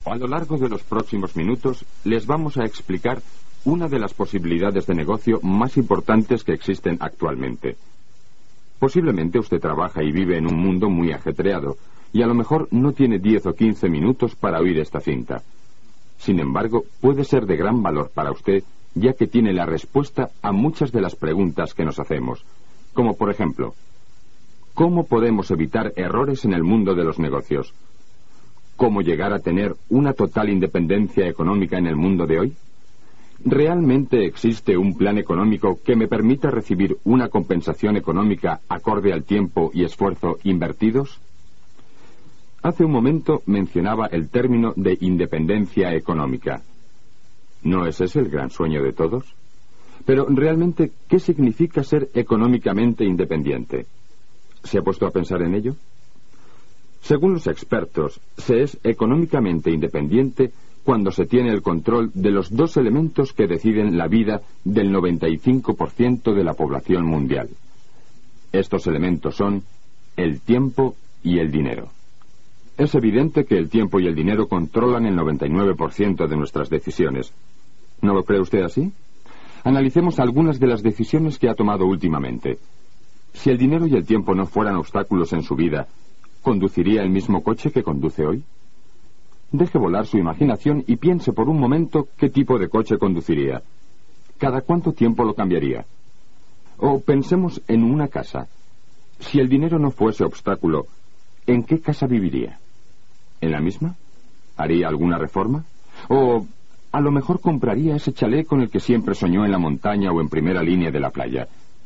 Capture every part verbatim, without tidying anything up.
A lo largo de los próximos minutos les vamos a explicar una de las posibilidades de negocio más importantes que existen actualmente. Posiblemente usted trabaja y vive en un mundo muy ajetreado y a lo mejor no tiene diez o quince minutos para oír esta cinta. Sin embargo, puede ser de gran valor para usted, ya que tiene la respuesta a muchas de las preguntas que nos hacemos, como por ejemplo, ¿cómo podemos evitar errores en el mundo de los negocios? ¿Cómo llegar a tener una total independencia económica en el mundo de hoy? ¿Realmente existe un plan económico que me permita recibir una compensación económica acorde al tiempo y esfuerzo invertidos? Hace un momento mencionaba el término de independencia económica. ¿No es ese el gran sueño de todos? Pero realmente, ¿qué significa ser económicamente independiente? ¿Se ha puesto a pensar en ello? Según los expertos, se es económicamente independiente cuando se tiene el control de los dos elementos que deciden la vida del noventa y cinco por ciento de la población mundial. Estos elementos son el tiempo y el dinero. Es evidente que el tiempo y el dinero controlan el noventa y nueve por ciento de nuestras decisiones. ¿No lo cree usted así? Analicemos algunas de las decisiones que ha tomado últimamente. Si el dinero y el tiempo no fueran obstáculos en su vida, ¿conduciría el mismo coche que conduce hoy? Deje volar su imaginación y piense por un momento qué tipo de coche conduciría. ¿Cada cuánto tiempo lo cambiaría? O pensemos en una casa. Si el dinero no fuese obstáculo, ¿en qué casa viviría? ¿En la misma? ¿Haría alguna reforma? ¿O a lo mejor compraría ese chalet con el que siempre soñó en la montaña o en primera línea de la playa?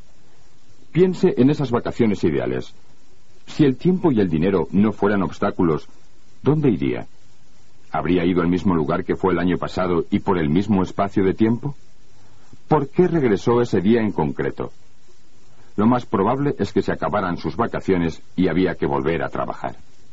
Piense en esas vacaciones ideales. Si el tiempo y el dinero no fueran obstáculos, ¿dónde iría? ¿Habría ido al mismo lugar que fue el año pasado y por el mismo espacio de tiempo? ¿Por qué regresó ese día en concreto? Lo más probable es que se acabaran sus vacaciones y había que volver a trabajar.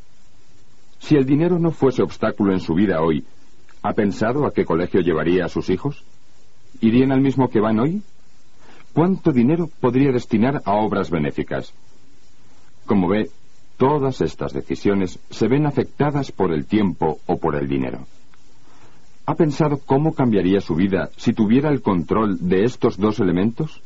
Si el dinero no fuese obstáculo en su vida hoy, ¿ha pensado a qué colegio llevaría a sus hijos? ¿Irían al mismo que van hoy? ¿Cuánto dinero podría destinar a obras benéficas? Como ve, todas estas decisiones se ven afectadas por el tiempo o por el dinero. ¿Ha pensado cómo cambiaría su vida si tuviera el control de estos dos elementos?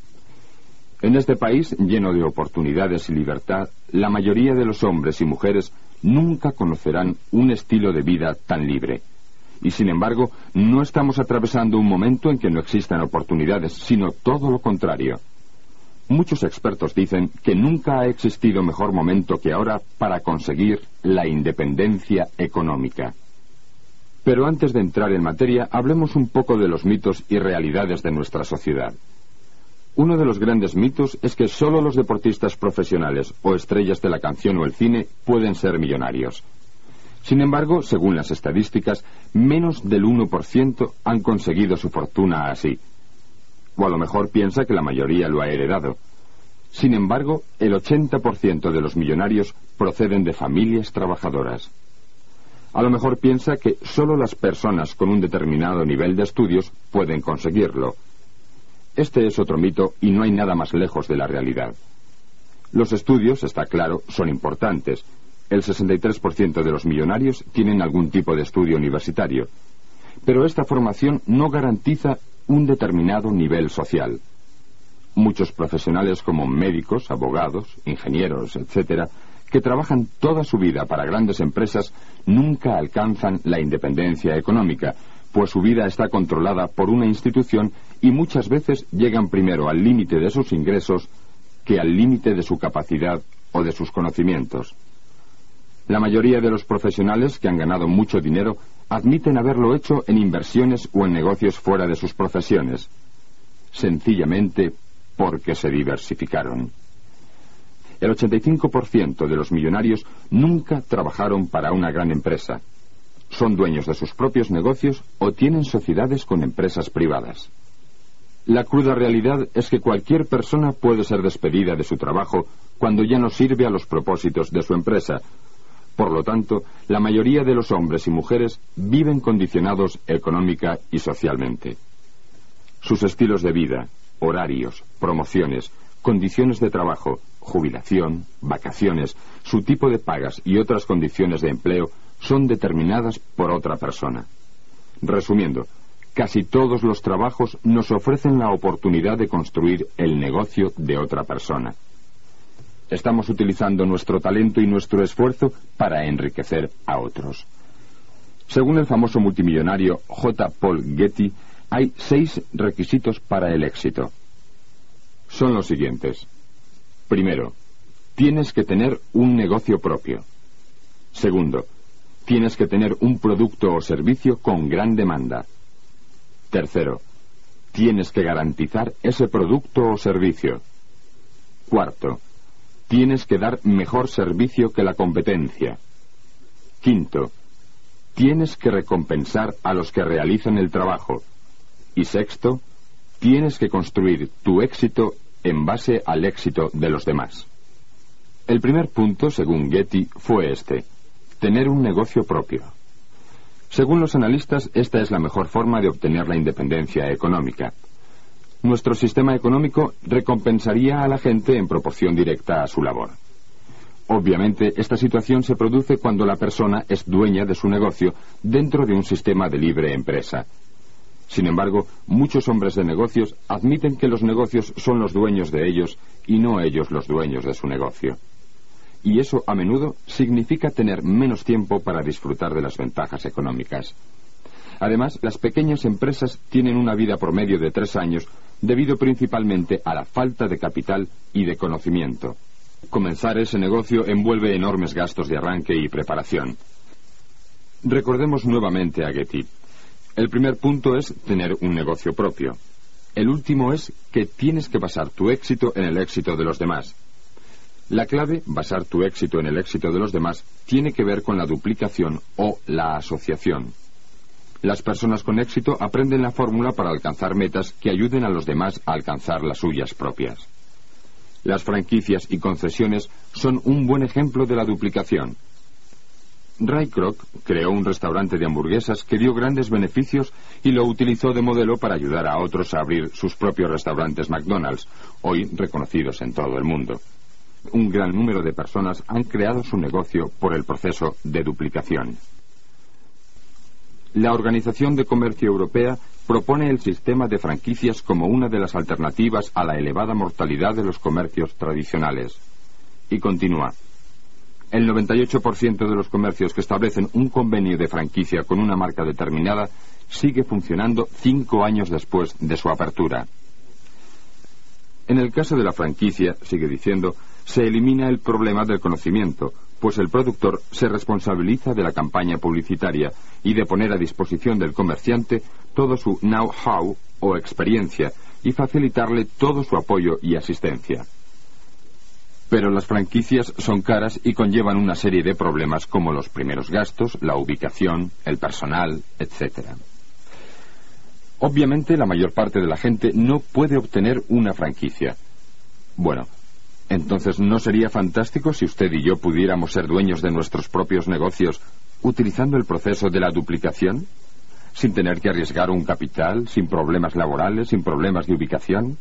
En este país, lleno de oportunidades y libertad, la mayoría de los hombres y mujeres nunca conocerán un estilo de vida tan libre. Y sin embargo, no estamos atravesando un momento en que no existan oportunidades, sino todo lo contrario. Muchos expertos dicen que nunca ha existido mejor momento que ahora para conseguir la independencia económica. Pero antes de entrar en materia, hablemos un poco de los mitos y realidades de nuestra sociedad. Uno de los grandes mitos es que solo los deportistas profesionales o estrellas de la canción o el cine pueden ser millonarios. Sin embargo, según las estadísticas, menos del uno por ciento han conseguido su fortuna así. O a lo mejor piensa que la mayoría lo ha heredado. Sin embargo, el ochenta por ciento de los millonarios proceden de familias trabajadoras. A lo mejor piensa que solo las personas con un determinado nivel de estudios pueden conseguirlo. Este es otro mito y no hay nada más lejos de la realidad. Los estudios, está claro, son importantes. El sesenta y tres por ciento de los millonarios tienen algún tipo de estudio universitario. Pero esta formación no garantiza un determinado nivel social. Muchos profesionales como médicos, abogados, ingenieros, etcétera, que trabajan toda su vida para grandes empresas, nunca alcanzan la independencia económica, pues su vida está controlada por una institución y muchas veces llegan primero al límite de sus ingresos que al límite de su capacidad o de sus conocimientos. La mayoría de los profesionales que han ganado mucho dinero admiten haberlo hecho en inversiones o en negocios fuera de sus profesiones, sencillamente porque se diversificaron. El ochenta y cinco por ciento de los millonarios nunca trabajaron para una gran empresa. Son dueños de sus propios negocios o tienen sociedades con empresas privadas. La cruda realidad es que cualquier persona puede ser despedida de su trabajo cuando ya no sirve a los propósitos de su empresa. Por lo tanto, la mayoría de los hombres y mujeres viven condicionados económica y socialmente. Sus estilos de vida, horarios, promociones, condiciones de trabajo, jubilación, vacaciones, su tipo de pagas y otras condiciones de empleo son determinadas por otra persona. Resumiendo, casi todos los trabajos nos ofrecen la oportunidad de construir el negocio de otra persona. Estamos utilizando nuestro talento y nuestro esfuerzo para enriquecer a otros. Según el famoso multimillonario J. Paul Getty, hay seis requisitos para el éxito. Son los siguientes. Primero, tienes que tener un negocio propio. Segundo, tienes que tener un producto o servicio con gran demanda. Tercero, tienes que garantizar ese producto o servicio. Cuarto, tienes que dar mejor servicio que la competencia. Quinto, tienes que recompensar a los que realizan el trabajo. Y sexto, tienes que construir tu éxito en base al éxito de los demás. El primer punto, según Getty, fue este: tener un negocio propio. Según los analistas, esta es la mejor forma de obtener la independencia económica. Nuestro sistema económico recompensaría a la gente en proporción directa a su labor. Obviamente, esta situación se produce cuando la persona es dueña de su negocio dentro de un sistema de libre empresa. Sin embargo, muchos hombres de negocios admiten que los negocios son los dueños de ellos y no ellos los dueños de su negocio. Y eso a menudo significa tener menos tiempo para disfrutar de las ventajas económicas. Además, las pequeñas empresas tienen una vida promedio de tres años debido principalmente a la falta de capital y de conocimiento. Comenzar ese negocio envuelve enormes gastos de arranque y preparación. Recordemos nuevamente a Getty. El primer punto es tener un negocio propio. El último es que tienes que basar tu éxito en el éxito de los demás. La clave, basar tu éxito en el éxito de los demás, tiene que ver con la duplicación o la asociación. Las personas con éxito aprenden la fórmula para alcanzar metas que ayuden a los demás a alcanzar las suyas propias. Las franquicias y concesiones son un buen ejemplo de la duplicación. Ray Kroc creó un restaurante de hamburguesas que dio grandes beneficios y lo utilizó de modelo para ayudar a otros a abrir sus propios restaurantes McDonald's, hoy reconocidos en todo el mundo. Un gran número de personas han creado su negocio por el proceso de duplicación. La Organización de Comercio Europea propone el sistema de franquicias como una de las alternativas a la elevada mortalidad de los comercios tradicionales. Y continúa. El noventa y ocho por ciento de los comercios que establecen un convenio de franquicia con una marca determinada sigue funcionando cinco años después de su apertura. En el caso de la franquicia, sigue diciendo, se elimina el problema del conocimiento, pues el productor se responsabiliza de la campaña publicitaria y de poner a disposición del comerciante todo su know-how o experiencia y facilitarle todo su apoyo y asistencia. Pero las franquicias son caras y conllevan una serie de problemas como los primeros gastos, la ubicación, el personal, etcétera. Obviamente la mayor parte de la gente no puede obtener una franquicia. Bueno, entonces ¿no sería fantástico si usted y yo pudiéramos ser dueños de nuestros propios negocios utilizando el proceso de la duplicación? Sin tener que arriesgar un capital, sin problemas laborales, sin problemas de ubicación.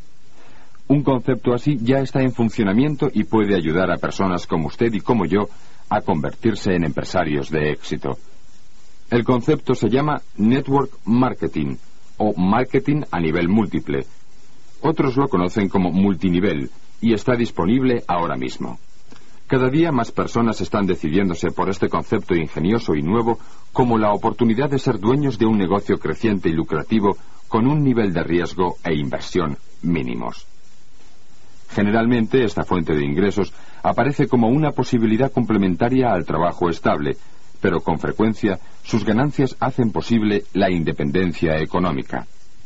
Un concepto así ya está en funcionamiento y puede ayudar a personas como usted y como yo a convertirse en empresarios de éxito. El concepto se llama Network Marketing o Marketing a nivel múltiple. Otros lo conocen como multinivel y está disponible ahora mismo. Cada día más personas están decidiéndose por este concepto ingenioso y nuevo como la oportunidad de ser dueños de un negocio creciente y lucrativo con un nivel de riesgo e inversión mínimos. Generalmente, esta fuente de ingresos aparece como una posibilidad complementaria al trabajo estable, pero con frecuencia sus ganancias hacen posible la independencia económica.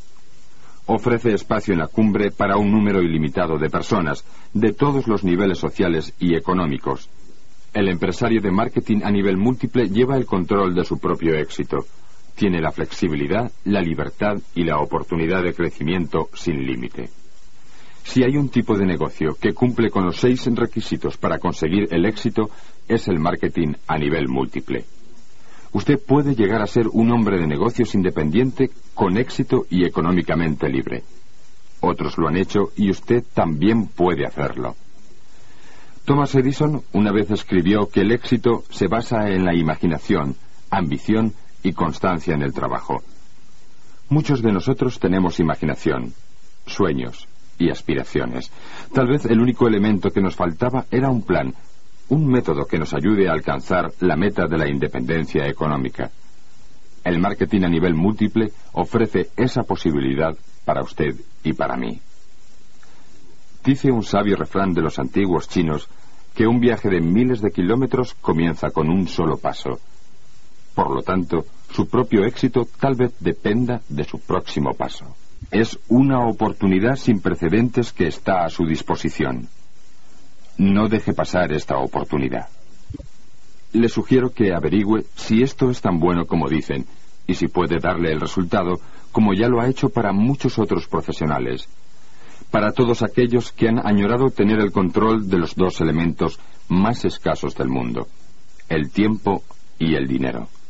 Ofrece espacio en la cumbre para un número ilimitado de personas, de todos los niveles sociales y económicos. El empresario de marketing a nivel múltiple lleva el control de su propio éxito. Tiene la flexibilidad, la libertad y la oportunidad de crecimiento sin límite. Si hay un tipo de negocio que cumple con los seis requisitos para conseguir el éxito, es el marketing a nivel múltiple. Usted puede llegar a ser un hombre de negocios independiente, con éxito y económicamente libre. Otros lo han hecho y usted también puede hacerlo. Thomas Edison una vez escribió que el éxito se basa en la imaginación, ambición y constancia en el trabajo. Muchos de nosotros tenemos imaginación, sueños y aspiraciones. Tal vez el único elemento que nos faltaba era un plan, un método que nos ayude a alcanzar la meta de la independencia económica. El marketing a nivel múltiple ofrece esa posibilidad para usted y para mí. Dice un sabio refrán de los antiguos chinos que un viaje de miles de kilómetros comienza con un solo paso. Por lo tanto, su propio éxito tal vez dependa de su próximo paso. Es una oportunidad sin precedentes que está a su disposición. No deje pasar esta oportunidad. Le sugiero que averigüe si esto es tan bueno como dicen y si puede darle el resultado como ya lo ha hecho para muchos otros profesionales. Para todos aquellos que han añorado tener el control de los dos elementos más escasos del mundo, el tiempo y el dinero.